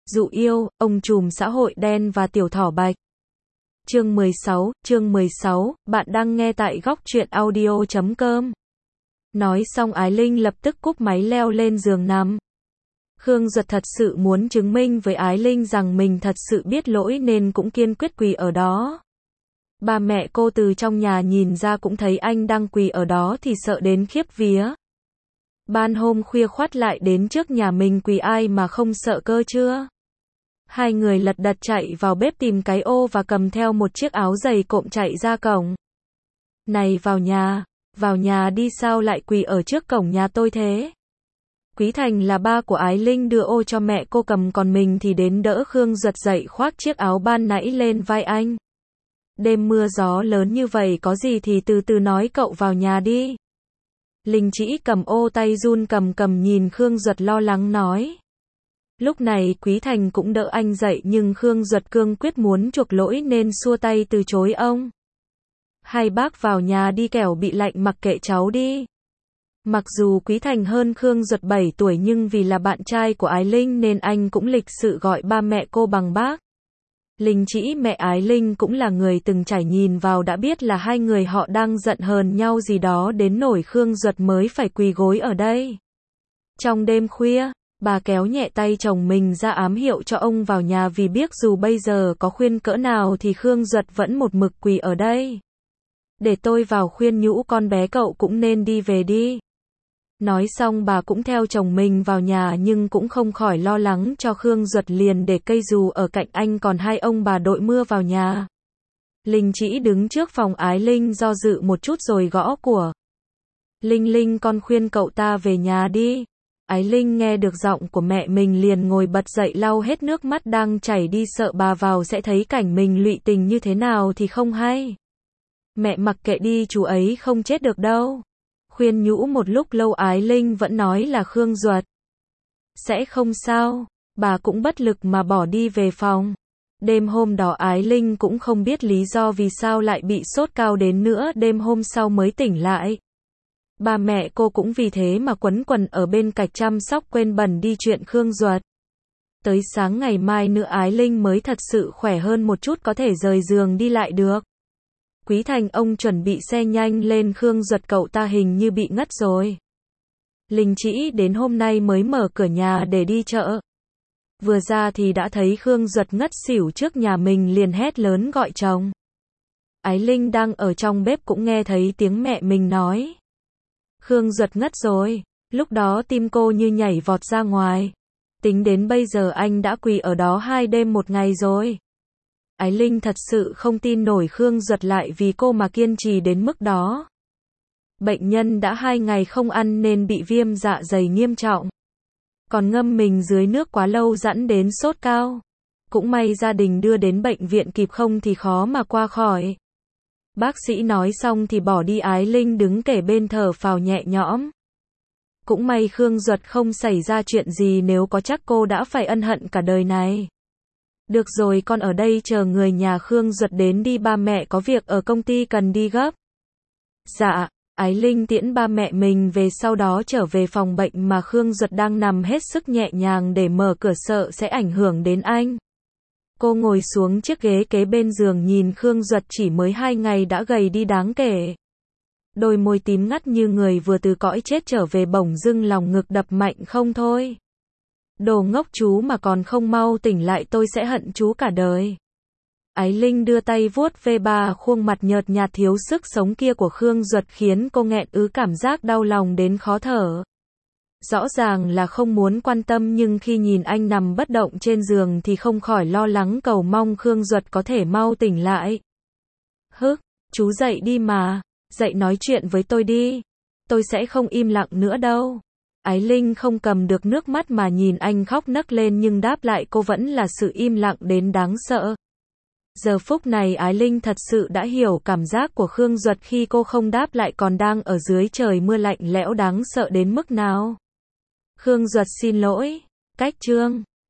Dụ yêu, ông trùm xã hội đen và tiểu thỏ bạch. Chương 16, bạn đang nghe tại góc truyện audio.com. Nói xong Ái Linh lập tức cúp máy leo lên giường nằm. Khương Duật thật sự muốn chứng minh với Ái Linh rằng mình thật sự biết lỗi nên cũng kiên quyết quỳ ở đó. Ba mẹ cô từ trong nhà nhìn ra cũng thấy anh đang quỳ ở đó thì sợ đến khiếp vía. Ban hôm khuya khoắt lại đến trước nhà mình quỳ ai mà không sợ cơ chưa? Hai người lật đật chạy vào bếp tìm cái ô và cầm theo một chiếc áo giày cộm chạy ra cổng. Này vào nhà đi, sao lại quỳ ở trước cổng nhà tôi thế? Quý Thành là ba của Ái Linh đưa ô cho mẹ cô cầm, còn mình thì đến đỡ Khương Duật dậy khoác chiếc áo ban nãy lên vai anh. Đêm mưa gió lớn như vậy có gì thì từ từ nói, cậu vào nhà đi. Linh Chỉ cầm ô tay run cầm nhìn Khương Duật lo lắng nói. Lúc này Quý Thành cũng đỡ anh dậy nhưng Khương Duật cương quyết muốn chuộc lỗi nên xua tay từ chối ông. Hai bác vào nhà đi kẻo bị lạnh, mặc kệ cháu đi. Mặc dù Quý Thành hơn Khương Duật 7 tuổi nhưng vì là bạn trai của Ái Linh nên anh cũng lịch sự gọi ba mẹ cô bằng bác. Linh Chỉ mẹ Ái Linh cũng là người từng trải, nhìn vào đã biết là hai người họ đang giận hờn nhau gì đó đến nỗi Khương Duật mới phải quỳ gối ở đây. Trong đêm khuya, bà kéo nhẹ tay chồng mình ra ám hiệu cho ông vào nhà vì biết dù bây giờ có khuyên cỡ nào thì Khương Duật vẫn một mực quỳ ở đây. Để tôi vào khuyên nhủ con bé, cậu cũng nên đi về đi. Nói xong bà cũng theo chồng mình vào nhà nhưng cũng không khỏi lo lắng cho Khương Duật, liền để cây dù ở cạnh anh, còn hai ông bà đội mưa vào nhà. Linh Chỉ đứng trước phòng Ái Linh do dự một chút rồi gõ cửa. Linh, con khuyên cậu ta về nhà đi. Ái Linh nghe được giọng của mẹ mình liền ngồi bật dậy lau hết nước mắt đang chảy đi, sợ bà vào sẽ thấy cảnh mình lụy tình như thế nào thì không hay. Mẹ mặc kệ đi, chú ấy không chết được đâu. Khuyên nhủ một lúc lâu Ái Linh vẫn nói là Khương Duật sẽ không sao. Bà cũng bất lực mà bỏ đi về phòng. Đêm hôm đó Ái Linh cũng không biết lý do vì sao lại bị sốt cao đến nữa, đêm hôm sau mới tỉnh lại. Ba mẹ cô cũng vì thế mà quấn quần ở bên cạnh chăm sóc, quên bẵng đi chuyện Khương Duật. Tới sáng ngày mai nữa Ái Linh mới thật sự khỏe hơn một chút, có thể rời giường đi lại được. Quý Thành ông chuẩn bị xe nhanh lên Khương Duật, cậu ta hình như bị ngất rồi. Linh Chỉ đến hôm nay mới mở cửa nhà để đi chợ. Vừa ra thì đã thấy Khương Duật ngất xỉu trước nhà mình, liền hét lớn gọi chồng. Ái Linh đang ở trong bếp cũng nghe thấy tiếng mẹ mình nói. Khương Duật ngất rồi. Lúc đó tim cô như nhảy vọt ra ngoài. Tính đến bây giờ anh đã quỳ ở đó 2 đêm 1 ngày rồi. Ái Linh thật sự không tin nổi Khương Duật lại vì cô mà kiên trì đến mức đó. Bệnh nhân đã 2 ngày không ăn nên bị viêm dạ dày nghiêm trọng. Còn ngâm mình dưới nước quá lâu dẫn đến sốt cao. Cũng may gia đình đưa đến bệnh viện kịp, không thì khó mà qua khỏi. Bác sĩ nói xong thì bỏ đi. Ái Linh đứng kề bên thở phào nhẹ nhõm. Cũng may Khương Duật không xảy ra chuyện gì, nếu có chắc cô đã phải ân hận cả đời này. Được rồi, con ở đây chờ người nhà Khương Duật đến đi, ba mẹ có việc ở công ty cần đi gấp. Dạ. Ái Linh tiễn ba mẹ mình về, sau đó trở về phòng bệnh mà Khương Duật đang nằm hết sức nhẹ nhàng để mở cửa, sợ sẽ ảnh hưởng đến anh. Cô ngồi xuống chiếc ghế kế bên giường nhìn Khương Duật chỉ mới 2 ngày đã gầy đi đáng kể. Đôi môi tím ngắt như người vừa từ cõi chết trở về, bỗng dưng lòng ngực đập mạnh không thôi. Đồ ngốc, chú mà còn không mau tỉnh lại tôi sẽ hận chú cả đời. Ái Linh đưa tay vuốt ve khuôn mặt nhợt nhạt thiếu sức sống kia của Khương Duật khiến cô nghẹn cảm giác đau lòng đến khó thở. Rõ ràng là không muốn quan tâm nhưng khi nhìn anh nằm bất động trên giường thì không khỏi lo lắng cầu mong Khương Duật có thể mau tỉnh lại. Chú dậy đi mà, dậy nói chuyện với tôi đi. Tôi sẽ không im lặng nữa đâu. Ái Linh không cầm được nước mắt mà nhìn anh khóc nấc lên nhưng đáp lại cô vẫn là sự im lặng đến đáng sợ. Giờ phút này Ái Linh thật sự đã hiểu cảm giác của Khương Duật khi cô không đáp lại còn đang ở dưới trời mưa lạnh lẽo đáng sợ đến mức nào. Khương Duật xin lỗi. Cách chương